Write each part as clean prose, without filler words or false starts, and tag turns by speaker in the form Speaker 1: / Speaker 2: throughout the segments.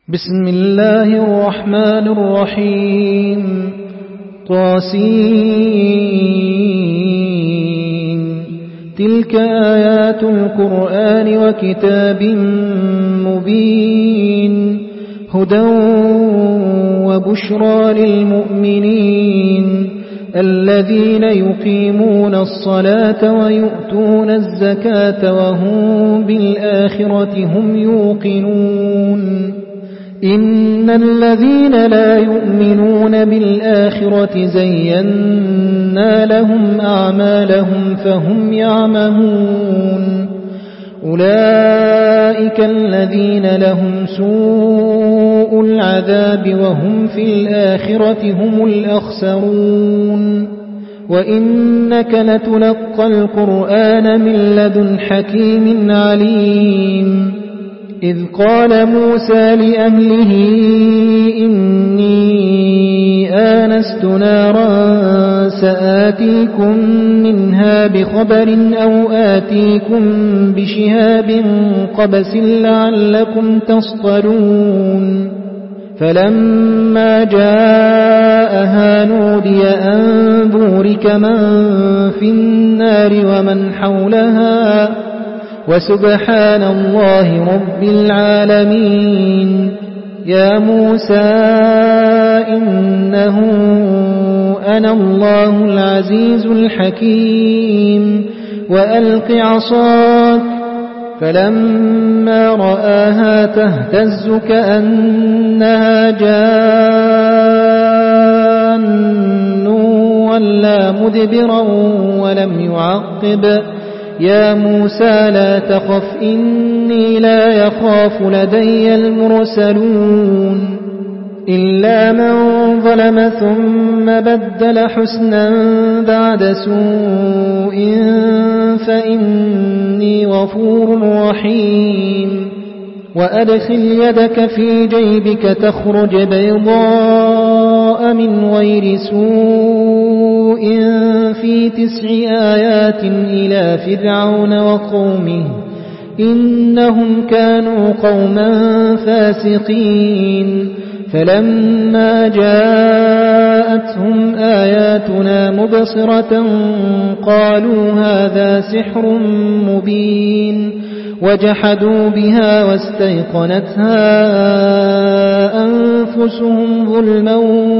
Speaker 1: بسم الله الرحمن الرحيم طاسين تلك آيات القرآن وكتاب مبين هدى وبشرى للمؤمنين الذين يقيمون الصلاة ويؤتون الزكاة وهم بالآخرة هم يوقنون إن الذين لا يؤمنون بالآخرة زينا لهم أعمالهم فهم يعمهون أولئك الذين لهم سوء العذاب وهم في الآخرة هم الأخسرون وإنك لتلقى القرآن من لدن حكيم عليم إذ قال موسى لأهله إني آنست نارا سآتيكم منها بخبر أو آتيكم بشهاب قبس لعلكم تصطلون فلما جاءها نودي أن بورك من في النار ومن حولها وسبحان الله رب العالمين يا موسى إنه أنا الله العزيز الحكيم وألق عصاك فلما رآها تهتز كأنها جان ولا مدبرا ولم يعقب يا موسى لا تخف إني لا يخاف لدي المرسلون إلا من ظلم ثم بدل حسنا بعد سوء فإني غفور رحيم وأدخل يدك في جيبك تخرج بيضاء من غير سوء في 9 آيات إلى فرعون وقومه إنهم كانوا قوما فاسقين فلما جاءتهم آياتنا مبصرة قالوا هذا سحر مبين وجحدوا بها واستيقنتها أنفسهم ظلما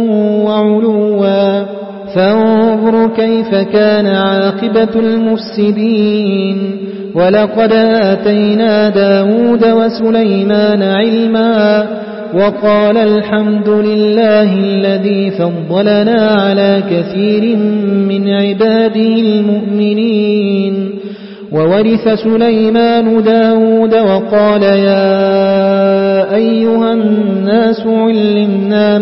Speaker 1: وعلوا فانظر كيف كان عاقبة المفسدين ولقد آتينا داود وسليمان علما وقال الحمد لله الذي فضلنا على كثير من عباده المؤمنين وورث سليمان داود وقال يا أيها الناس علمنا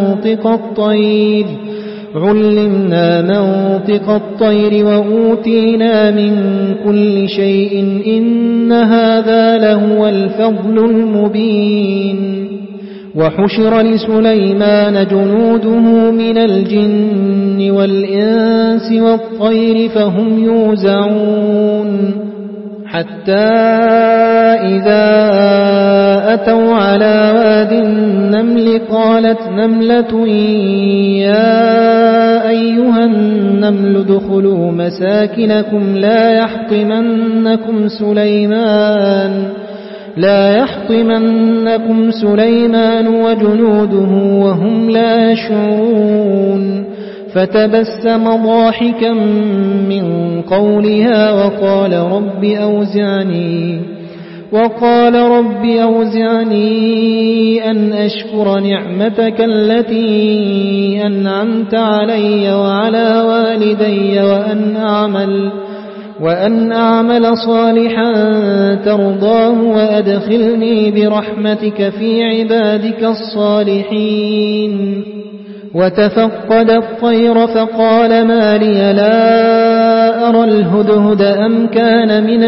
Speaker 1: منطق الطير وأوتينا من كل شيء إن هذا لهو الفضل المبين وحشر لسليمان جنوده من الجن والإنس والطير فهم يوزعون حتى إذا أتوا على واد النمل قالت نملة يا أيها النمل ادخلوا مساكنكم لا يحطمنكم سليمان وجنوده وهم لا يشعرون فتبسم ضاحكا من قولها وقال رب أوزعني أن أشكر نعمتك التي أنعمت علي وعلى والدي وأن أعمل صالحا ترضاه وأدخلني برحمتك في عبادك الصالحين وتفقد الطير فقال ما لي لا أرى الهدهد أم كان من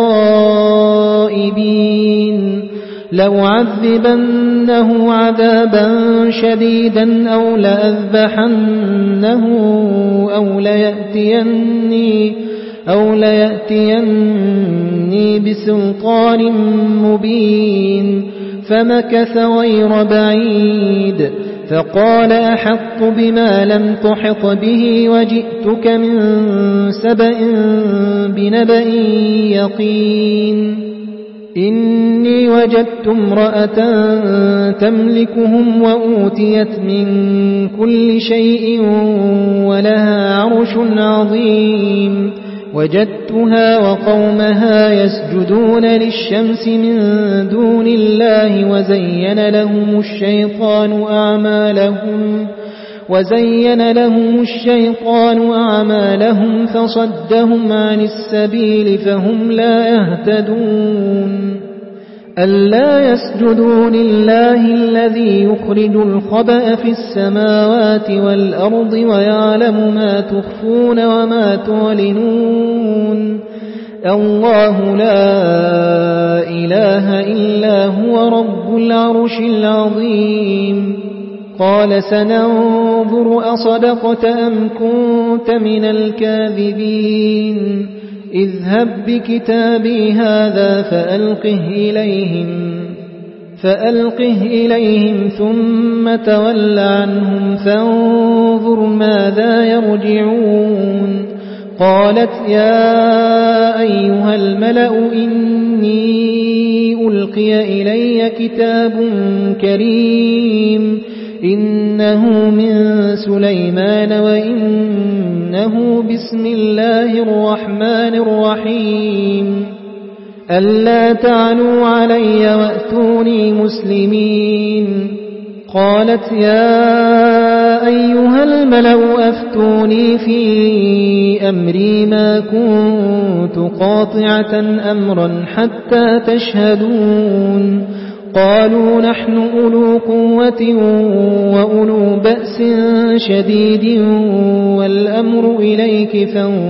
Speaker 1: الغائبين لأعذبنه عذابا شديدا أو لأذبحنه أو ليأتيني بسلطان مبين فمكث غير بعيد فقال أحط بما لم تحط به وجئتك من سبأ بنبأ يقين إني وجدت امرأة تملكهم وأوتيت من كل شيء ولها عرش عظيم وجدتها وقومها يسجدون للشمس من دون الله وزين لهم الشيطان أعمالهم فصدهم عن السبيل فهم لا يهتدون ألا يسجدوا لله الذي يخرج الخبأ في السماوات والأرض ويعلم ما تخفون وما تعلنون الله لا إله إلا هو رب العرش العظيم قال سننظر أصدقت أم كنت من الكاذبين اذهب بكتابي هذا فألقه إليهم ثم تول عنهم فانظر ماذا يرجعون قالت يا أيها الملأ إني ألقي إلي كتاب كريم إنه من سليمان وإنه بسم الله الرحمن الرحيم ألا تعلوا علي وأتوني مسلمين قالت يا أيها الملأ أفتوني في أمري ما كنت قاطعة أمرا حتى تشهدون قالوا نحن أولو قوة وأولو بأس شديد والأمر إليك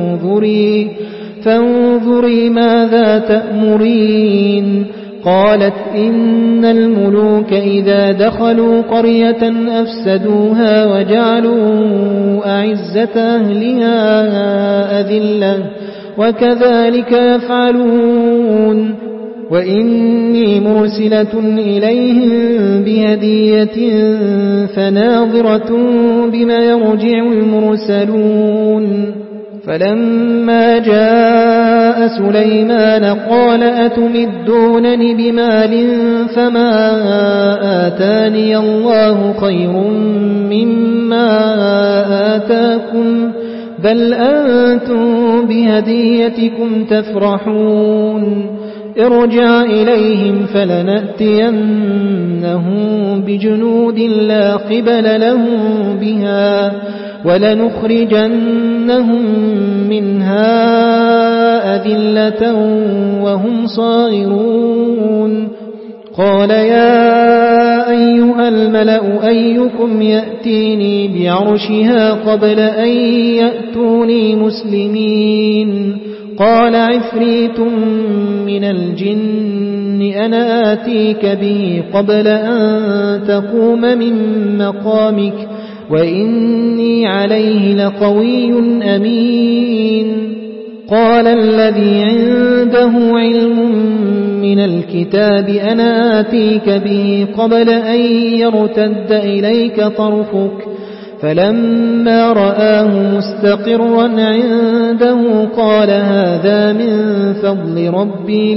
Speaker 1: فانظري ماذا تأمرين قالت إن الملوك إذا دخلوا قرية أفسدوها وجعلوا أعزة أهلها أذلة وكذلك يفعلون وإني مرسلة إليهم بهدية فناظرة بما يرجع المرسلون فلما جاء سليمان قال أتمدونني بمال فما آتاني الله خير مما آتاكم بل أنتم بهديتكم تفرحون ارجع إليهم فلنأتينهم بجنود لا قبل لهم بها ولنخرجنهم منها أذلة وهم صاغرون قال يا أيها الملأ أيكم يأتيني بعرشها قبل أن يأتوني مسلمين قال عفريت من الجن أنا آتيك به قبل أن تقوم من مقامك وإني عليه لقوي أمين قال الذي عنده علم من الكتاب أنا آتيك به قبل أن يرتد إليك طرفك فلما رآه مستقرا عنده قال هذا من فضل ربي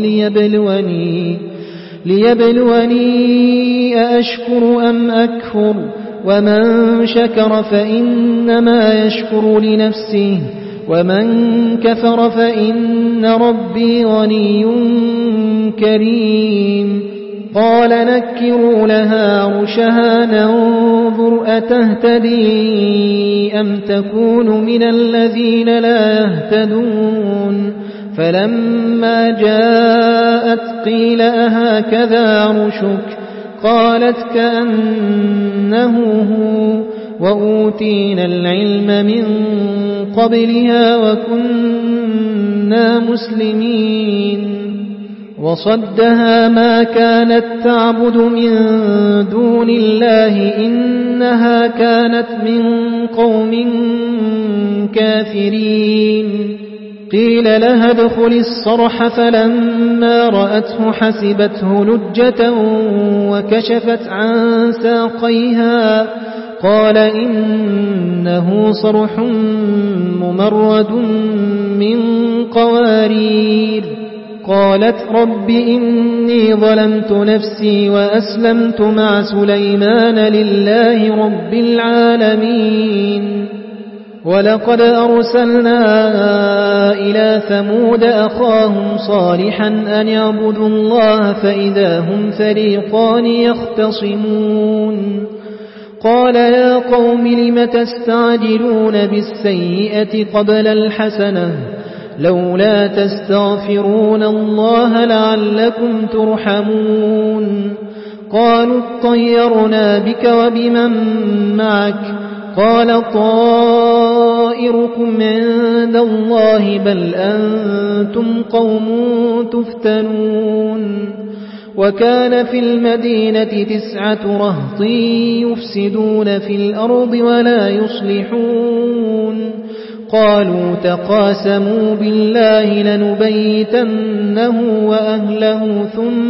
Speaker 1: ليبلوني أأشكر أم أكفر ومن شكر فإنما يشكر لنفسه ومن كفر فإن ربي غني كريم قال نكروا لها عرشها ننظر أتهتدي أم تكون من الذين لا يهتدون فلما جاءت قيل أهكذا عرشك قالت كأنه هو وأوتينا العلم من قبلها وكنا مسلمين وصدها ما كانت تعبد من دون الله إنها كانت من قوم كافرين قيل لها ادخل الصرح فلما رأته حسبته لجة وكشفت عن ساقيها قال إنه صرح ممرد من قوارير قالت رب إني ظلمت نفسي وأسلمت مع سليمان لله رب العالمين ولقد أرسلنا إلى ثمود أخاهم صالحا أن يعبدوا الله فإذا هم فريقان يختصمون قال يا قوم لم تستعجلون بالسيئة قبل الحسنة لولا تستغفرون الله لعلكم ترحمون قالوا اطيرنا بك وبمن معك قال طائركم عند الله بل أنتم قوم تفتنون وكان في المدينة 9 رهط يفسدون في الأرض ولا يصلحون قالوا تقاسموا بالله لنبيتنه وأهله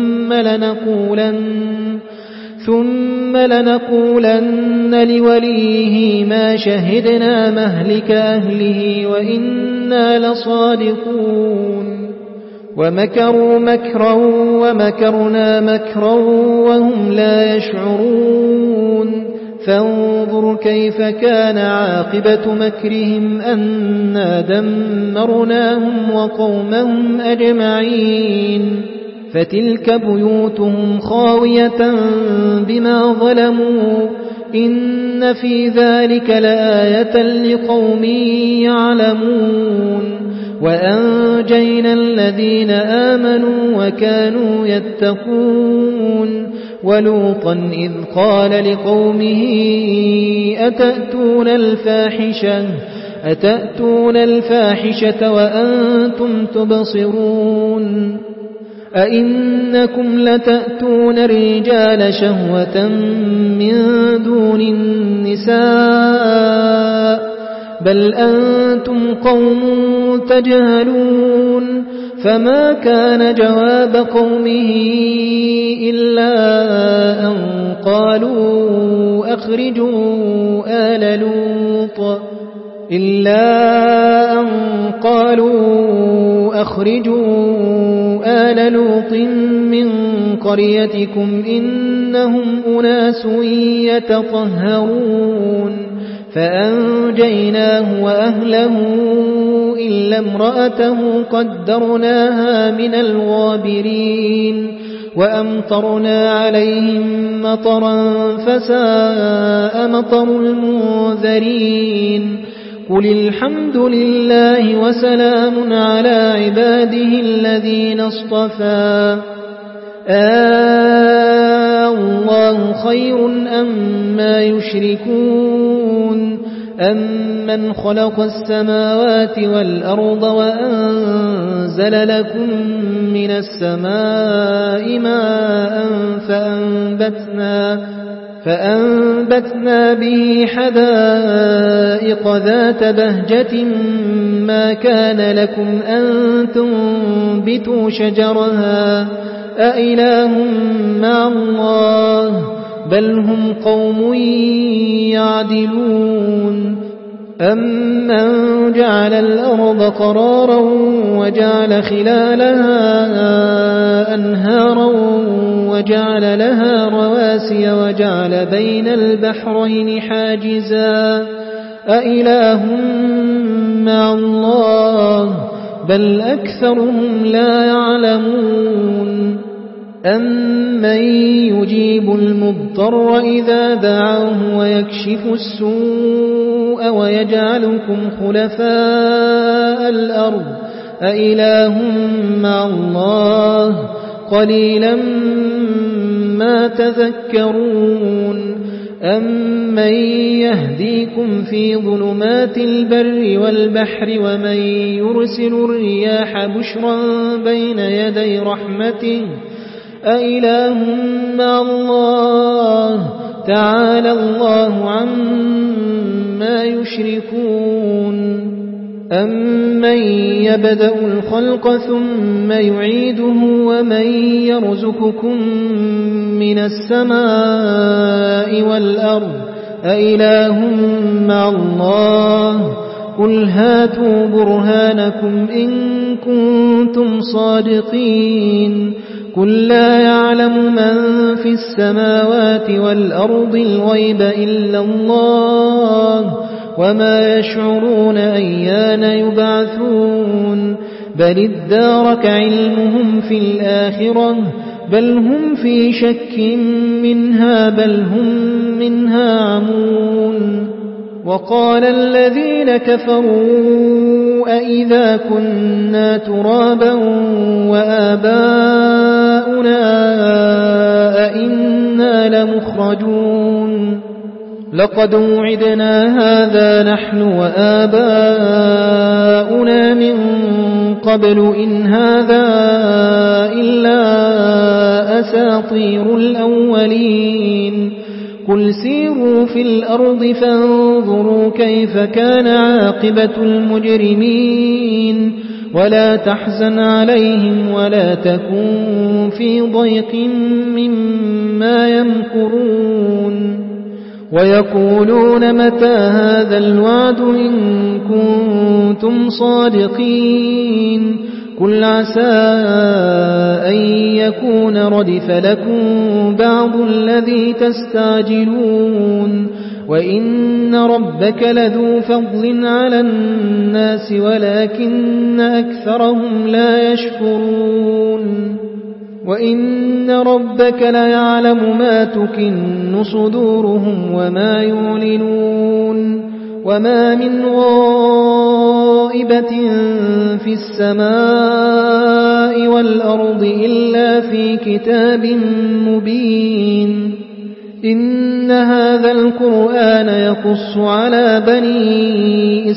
Speaker 1: ثم لنقولن لوليه ما شهدنا مهلك أهله وإنا لصادقون ومكروا مكرا ومكرنا مكرا وهم لا يشعرون فانظر كيف كان عاقبة مكرهم أنا دمرناهم وقومهم أجمعين فتلك بيوتهم خاوية بما ظلموا إن في ذلك لآية لقوم يعلمون وأنجينا الذين آمنوا وكانوا يتقون ولوطا إذ قال لقومه أتأتون الفاحشة وأنتم تبصرون أئنكم لتأتون الرجال شهوة من دون النساء بل أنتم قوم تجهلون فما كان جواب قومه إلا أن قالوا أخرجوا آل لوط من قريتكم إنهم أناس يتطهرون فأنجيناه وأهله إلا امرأته قدرناها من الغابرين وأمطرنا عليهم مطرا فساء مطر المنذرين قل الحمد لله وسلام على عباده الذين اصطفى الله خير أما يشركون أمن خلق السماوات والأرض وأنزل لكم من السماء ماء فأنبتنا به حدائق ذات بهجة ما كان لكم أن تنبتوا شجرها أإله مع الله بل هم قوم يعدلون أمن جعل الأرض قرارا وجعل خلالها أنهارا وجعل لها رواسي وجعل بين البحرين حاجزا أإله مع الله بل أكثرهم لا يعلمون أمن يجيب المضطر إذا دعاه ويكشف السوء ويجعلكم خلفاء الأرض أإله مع الله قليلا ما تذكرون أمن يهديكم في ظلمات البر والبحر ومن يرسل الرياح بشرا بين يدي رحمته أإله مع الله تعالى الله عما يشركون أَمَّن يَبْدَأُ الْخَلْقَ ثُمَّ يُعِيدُهُ وَمَن يَرْزُقُكُم مِّنَ السَّمَاءِ وَالْأَرْضِ أَإِلَٰهٌ مَّعَ اللَّهِ قُلْ هَاتُوا بُرْهَانَكُمْ إِن كُنتُمْ صَادِقِينَ قُل لَّا يَعْلَمُ مَن فِي السَّمَاوَاتِ وَالْأَرْضِ الْغَيْبَ إِلَّا اللَّهُ وَمَا يَشْعُرُونَ أَيَّانَ يُبْعَثُونَ بَلِ ادَّارَكَ عِلْمُهُمْ فِي الْآخِرَةِ بَلْ هُمْ فِي شَكٍّ مِّنْهَا بَلْ هُمْ مِنْهَا عَمُونَ وَقَالَ الَّذِينَ كَفَرُوا أَإِذَا كُنَّا تُرَابًا وَآبَاؤُنَا أَإِنَّا لَمُخْرَجُونَ لَقَدْ وُعِدْنَا هَذَا نَحْنُ وَآبَاؤُنَا مِن قَبْلُ إِنْ هَذَا إِلَّا أَسَاطِيرُ الْأَوَّلِينَ قُلْ سِيرُوا فِي الْأَرْضِ فَانظُرُوا كَيْفَ كَانَ عَاقِبَةُ الْمُجْرِمِينَ وَلَا تَحْزَنْ عَلَيْهِمْ وَلَا تَكُن فِي ضَيْقٍ مِّمَّا يَمْكُرُونَ وَيَقُولُونَ مَتَىٰ هَٰذَا الْوَعْدُ إِن كُنتُمْ صَادِقِينَ قُلْ عَسَىٰ أَن يَكُونَ رَدِفَ لَكُم بَعْضُ الَّذِي تَسْتَعْجِلُونَ وَإِنَّ رَبَّكَ لَذُو فَضْلٍ عَلَى النَّاسِ وَلَٰكِنَّ أَكْثَرَهُمْ لَا يَشْكُرُونَ وَإِنَّ رَبَّكَ لَيَعْلَمُ مَا تُكِنُّ صُدُورُهُمْ وَمَا يُعْلِنُونَ وَمَا مِنْ غَائِبَةٍ فِي السَّمَاءِ وَالْأَرْضِ إِلَّا فِي كِتَابٍ مُّبِينٍ إِنَّ هَٰذَا الْقُرْآنَ يَقُصُّ عَلَىٰ بَنِي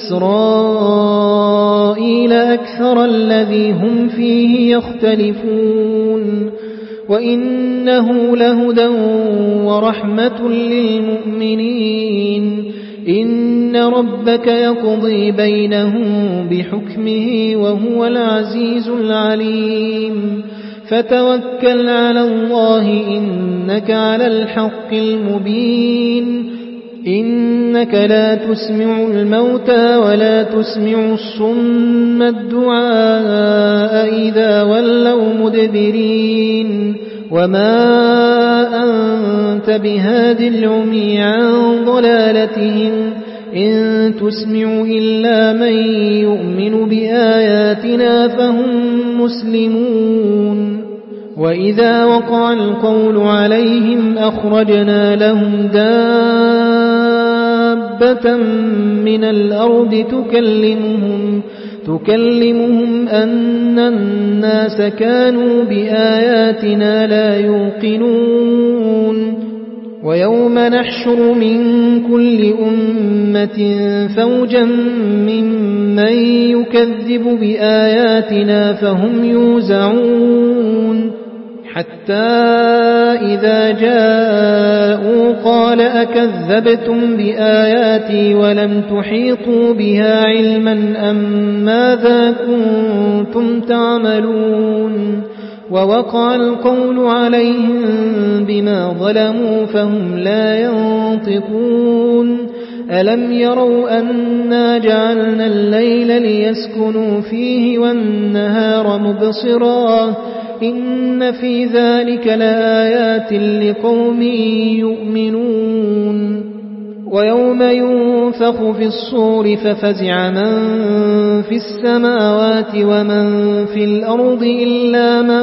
Speaker 1: إِسْرَائِيلَ أَكْثَرَ الَّذِي هُمْ فِيهِ يَخْتَلِفُونَ وَإِنَّهُ لَهُدًى وَرَحْمَةٌ لِّلْمُؤْمِنِينَ إِنَّ رَبَّكَ يَقْضِي بَيْنَهُم بِحُكْمِهِ وَهُوَ الْعَزِيزُ الْعَلِيمُ فَتَوَكَّلْ عَلَى اللَّهِ إِنَّكَ عَلَى الْحَقِّ الْمُبِينِ إِنَّكَ لَا تُسْمِعُ الْمَوْتَىٰ وَلَا تُسْمِعُ الصُّمَّ الدُّعَاءَ إِذَا وَلَّوْا مُدْبِرِينَ وَمَا أَنتَ بِهَادِ الْعُمْيِ عَن ضَلَالَتِهِمْ إِن تُسْمِعُ إِلَّا مَن يُؤْمِنُ بِآيَاتِنَا فَهُم مُّسْلِمُونَ وَإِذَا وَقَعَ الْقَوْلُ عَلَيْهِمْ أَخْرَجْنَا لَهُمْ دَابَّةً مِّنَ الْأَرْضِ تُكَلِّمُهُمْ أَنَّ النَّاسَ كَانُوا بِآيَاتِنَا لَا يُوقِنُونَ وَيَوْمَ نَحْشُرُ مِن كُلِّ أُمَّةٍ فَوْجًا مِّمَّن يُكَذِّبُ بِآيَاتِنَا فَهُمْ يُوزَعُونَ حَتَّىٰ إِذَا جَاءُوا قَالَ أَكَذَّبْتُم بِآيَاتِي وَلَمْ تُحِيطُوا بِهَا عِلْمًا أَم مَّاذَا كُنتُمْ تَعْمَلُونَ وَوَقَعَ الْقَوْلُ عَلَيْهِم بِمَا ظَلَمُوا فَهُمْ لَا يَنطِقُونَ أَلَمْ يَرَوْا أَنَّا جَعَلْنَا اللَّيْلَ لِيَسْكُنُوا فِيهِ وَالنَّهَارَ مُبْصِرًا إِنَّ فِي ذَلِكَ لَآيَاتٍ لِقَوْمٍ يُؤْمِنُونَ وَيَوْمَ يُنفَخُ فِي الصُّورِ فَفَزِعَ مَن فِي السَّمَاوَاتِ وَمَن فِي الْأَرْضِ إِلَّا مَن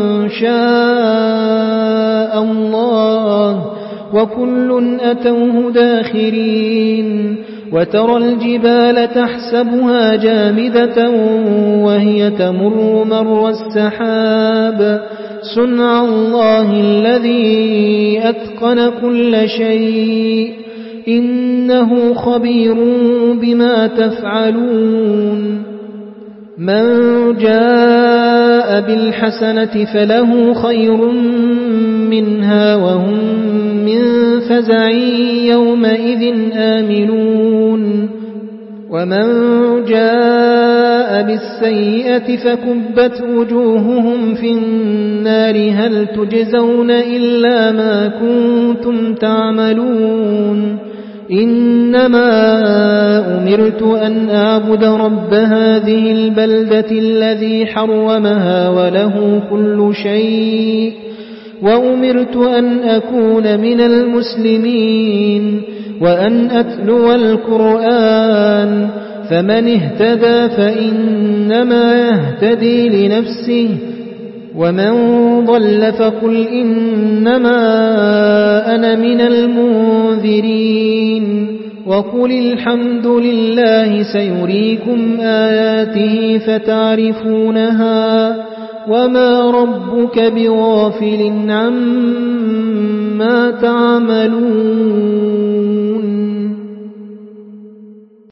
Speaker 1: شَاءَ اللَّهُ وَكُلٌّ أَتَوْهُ دَاخِرِينَ وَتَرَى الْجِبَالَ تَحْسَبُهَا جَامِدَةً وَهِيَ تَمُرُّ مَرَّ السَّحَابِ صُنْعَ اللَّهِ الَّذِي أَتْقَنَ كُلَّ شَيْءٍ إِنَّهُ خَبِيرٌ بِمَا تَفْعَلُونَ مَنْ جَاءَ بِالْحَسَنَةِ فَلَهُ خَيْرٌ مِّنْهَا وَهُمْ مِنْ فَزَعٍ يَوْمَئِذٍ آمِنُونَ ومن جاء بالسيئة فكبت وجوههم في النار هل تجزون إلا ما كنتم تعملون إنما أمرت أن أعبد رب هذه البلدة الذي حرمها وله كل شيء وأمرت أن أكون من المسلمين وأن أتلو القرآن فمن اهتدى فإنما يهتدي لنفسه ومن ضل فقل إنما أنا من المنذرين وقل الحمد لله سيريكم آياته فتعرفونها وما ربك بغافل عما تعملون